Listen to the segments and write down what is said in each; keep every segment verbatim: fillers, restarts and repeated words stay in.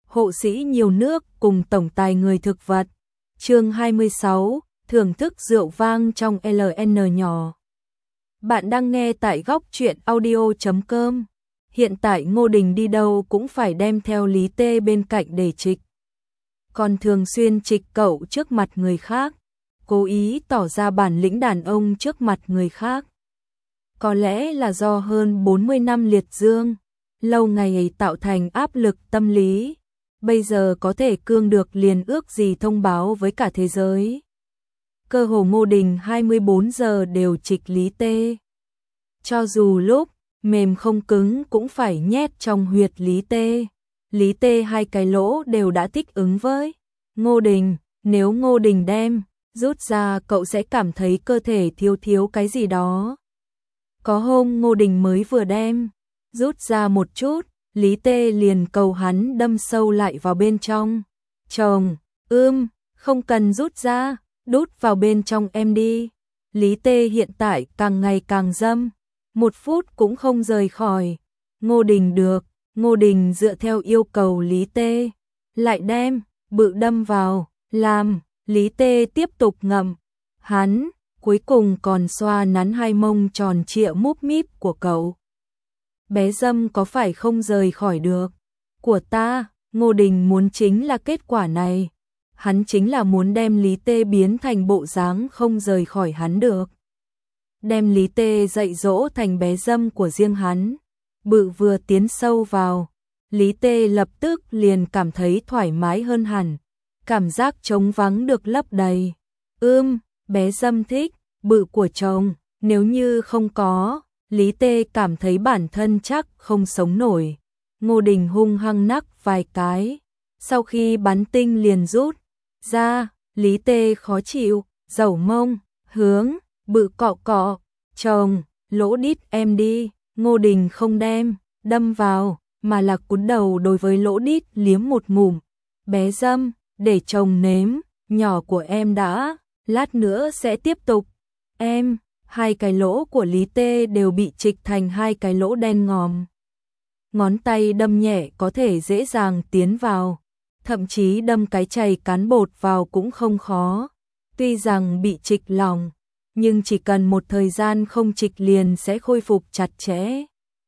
hộ sĩ nhiều nước cùng tổng tài người thực vật. Chương hai mươi sáu, thưởng thức rượu vang trong lờ en nhỏ. Bạn đang nghe tại góc truyện audio chấm com. Hiện tại Ngô Đình đi đâu cũng phải đem theo Lý Tê bên cạnh để trịch. Còn thường xuyên trịch cậu trước mặt người khác, cố ý tỏ ra bản lĩnh đàn ông trước mặt người khác. Có lẽ là do hơn bốn mươi năm liệt dương, lâu ngày tạo thành áp lực tâm lý, bây giờ có thể cương được liền ước gì thông báo với cả thế giới. Cơ hồ Ngô Đình hai mươi bốn giờ đều trịch Lý Tê. Cho dù lúc mềm không cứng cũng phải nhét trong huyệt Lý Tê. Lý Tê hai cái lỗ đều đã thích ứng với Ngô Đình, nếu Ngô Đình đem rút ra cậu sẽ cảm thấy cơ thể thiếu thiếu cái gì đó. Có hôm Ngô Đình mới vừa đem rút ra một chút, Lý Tê liền cầu hắn đâm sâu lại vào bên trong. Chồng, ưm, không cần rút ra, đút vào bên trong em đi. Lý Tê hiện tại càng ngày càng dâm, một phút cũng không rời khỏi. Ngô Đình được, Ngô Đình dựa theo yêu cầu Lý Tê, lại đem bự đâm vào, làm Lý Tê tiếp tục ngậm. Hắn cuối cùng còn xoa nắn hai mông tròn trịa múp míp của cậu. Bé dâm có phải không rời khỏi được của ta? Ngô Đình muốn chính là kết quả này. Hắn chính là muốn đem Lý Tê biến thành bộ dáng không rời khỏi hắn được. Đem Lý Tê dạy dỗ thành bé dâm của riêng hắn. Bự vừa tiến sâu vào, Lý Tê lập tức liền cảm thấy thoải mái hơn hẳn. Cảm giác trống vắng được lấp đầy. Ưm, bé dâm thích bự của chồng, nếu như không có, Lý Tê cảm thấy bản thân chắc không sống nổi. Ngô Đình hung hăng nắc vài cái, sau khi bắn tinh liền rút ra. Lý Tê khó chịu, dẩu mông, hướng bự cọ cọ. Chồng, lỗ đít em đi. Ngô Đình không đem đâm vào, mà là cúi đầu đối với lỗ đít liếm một ngụm. Bé dâm, để chồng nếm, nhỏ của em đã, lát nữa sẽ tiếp tục. Em, hai cái lỗ của Lý Tê đều bị trịch thành hai cái lỗ đen ngòm. Ngón tay đâm nhẹ có thể dễ dàng tiến vào, thậm chí đâm cái chày cán bột vào cũng không khó. Tuy rằng bị trịch lòng, nhưng chỉ cần một thời gian không trịch liền sẽ khôi phục chặt chẽ.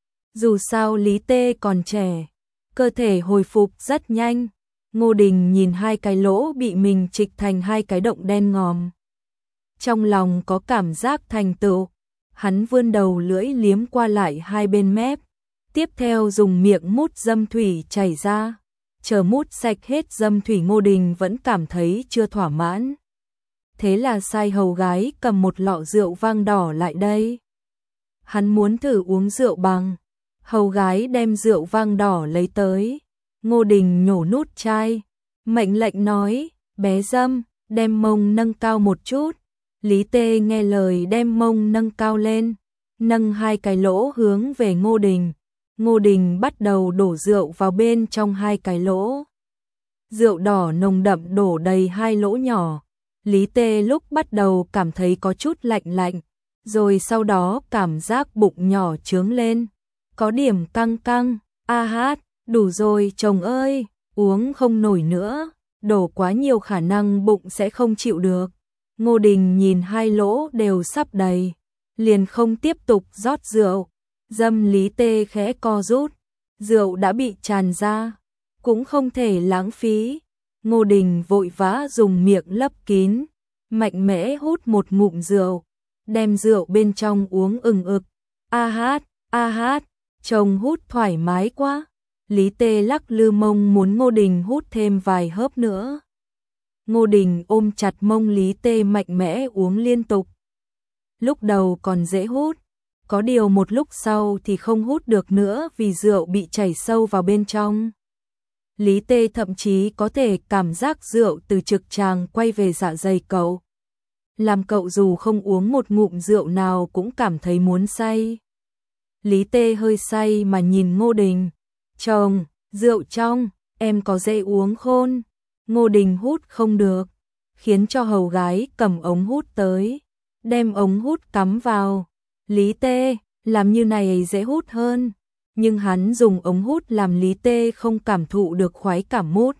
Dù sao Lý Tê còn trẻ, cơ thể hồi phục rất nhanh. Ngô Đình nhìn hai cái lỗ bị mình trịch thành hai cái động đen ngòm, trong lòng có cảm giác thành tựu. Hắn vươn đầu lưỡi liếm qua lại hai bên mép, tiếp theo dùng miệng mút dâm thủy chảy ra. Chờ mút sạch hết dâm thủy, Ngô Đình vẫn cảm thấy chưa thỏa mãn. Thế là sai hầu gái cầm một lọ rượu vang đỏ lại đây. Hắn muốn thử uống rượu bằng. Hầu gái đem rượu vang đỏ lấy tới. Ngô Đình nhổ nút chai, mệnh lệnh nói, bé dâm, đem mông nâng cao một chút. Lý Tê nghe lời đem mông nâng cao lên, nâng hai cái lỗ hướng về Ngô Đình. Ngô Đình bắt đầu đổ rượu vào bên trong hai cái lỗ. Rượu đỏ nồng đậm đổ đầy hai lỗ nhỏ. Lý Tê lúc bắt đầu cảm thấy có chút lạnh lạnh, rồi sau đó cảm giác bụng nhỏ trướng lên, có điểm căng căng. A hát, đủ rồi chồng ơi, uống không nổi nữa, đổ quá nhiều khả năng bụng sẽ không chịu được. Ngô Đình nhìn hai lỗ đều sắp đầy, liền không tiếp tục rót rượu. Dâm Lý Tê khẽ co rút, rượu đã bị tràn ra, cũng không thể lãng phí. Ngô Đình vội vã dùng miệng lấp kín, mạnh mẽ hút một ngụm rượu, đem rượu bên trong uống ừng ực. A hát, a hát, chồng hút thoải mái quá. Lý Tê lắc lư mông muốn Ngô Đình hút thêm vài hớp nữa. Ngô Đình ôm chặt mông Lý Tê mạnh mẽ uống liên tục. Lúc đầu còn dễ hút, có điều một lúc sau thì không hút được nữa vì rượu bị chảy sâu vào bên trong. Lý Tê thậm chí có thể cảm giác rượu từ trực tràng quay về dạ dày cậu, làm cậu dù không uống một ngụm rượu nào cũng cảm thấy muốn say. Lý Tê hơi say mà nhìn Ngô Đình. Chồng, rượu trong, em có dễ uống khôn. Ngô Đình hút không được, khiến cho hầu gái cầm ống hút tới, đem ống hút cắm vào. Lý Tê, làm như này dễ hút hơn. nhưng hắn dùng ống hút làm Lý Tê không cảm thụ được khoái cảm mút.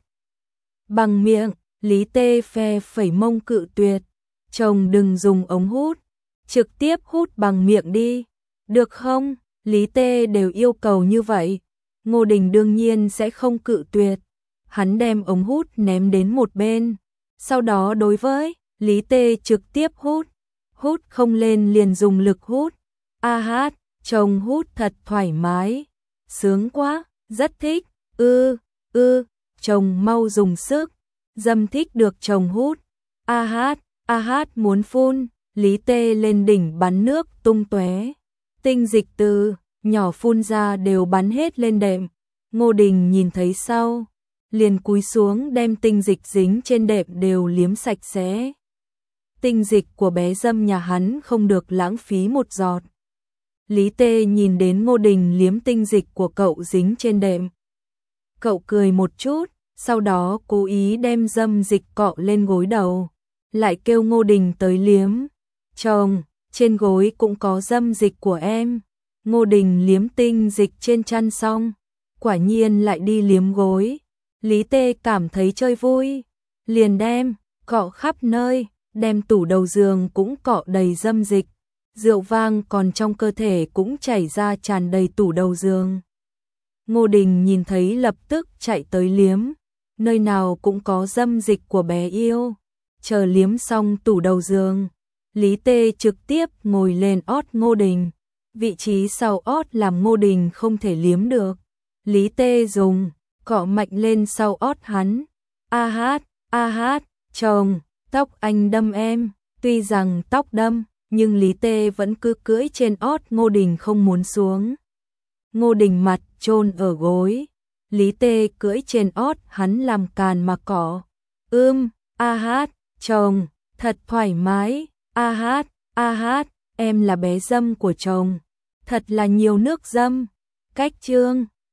Bằng miệng, Lý Tê phe phẩy mông cự tuyệt. Chồng đừng dùng ống hút, trực tiếp hút bằng miệng đi. Được không? Lý Tê đều yêu cầu như vậy. Ngô Đình đương nhiên sẽ không cự tuyệt. Hắn đem ống hút ném đến một bên. Sau đó đối với Lý Tê trực tiếp hút. Hút không lên liền dùng lực hút. A hát, chồng hút thật thoải mái. Sướng quá, rất thích. Ư, ư, chồng mau dùng sức. Dâm thích được chồng hút. A hát, a hát muốn phun. Lý Tê lên đỉnh bắn nước tung tóe. Tinh dịch từ nhỏ phun ra đều bắn hết lên đệm. Ngô Đình nhìn thấy sau, liền cúi xuống đem tinh dịch dính trên đệm đều liếm sạch sẽ. Tinh dịch của bé dâm nhà hắn không được lãng phí một giọt. Lý Tê nhìn đến Ngô Đình liếm tinh dịch của cậu dính trên đệm. Cậu cười một chút, sau đó cố ý đem dâm dịch cọ lên gối đầu, lại kêu Ngô Đình tới liếm. Chồng, trên gối cũng có dâm dịch của em. Ngô Đình liếm tinh dịch trên chăn xong, quả nhiên lại đi liếm gối. Lý Tê cảm thấy chơi vui, liền đem cọ khắp nơi, đem tủ đầu giường cũng cọ đầy dâm dịch. Rượu vang còn trong cơ thể cũng chảy ra tràn đầy tủ đầu giường. Ngô Đình nhìn thấy lập tức chạy tới liếm, nơi nào cũng có dâm dịch của bé yêu. Chờ liếm xong tủ đầu giường, Lý Tê trực tiếp ngồi lên ót Ngô Đình. Vị trí sau ót làm Ngô Đình không thể liếm được. Lý Tê dùng cọ mạnh lên sau ót hắn. A hát, a hát, chồng, tóc anh đâm em. Tuy rằng tóc đâm, nhưng Lý Tê vẫn cứ cưỡi trên ót Ngô Đình không muốn xuống. Ngô Đình mặt chôn ở gối. Lý Tê cưỡi trên ót hắn làm càn mà cọ. Ưm, a hát, chồng, thật thoải mái. A hát, a hát, em là bé dâm của chồng. Thật là nhiều nước dâm. Cách chương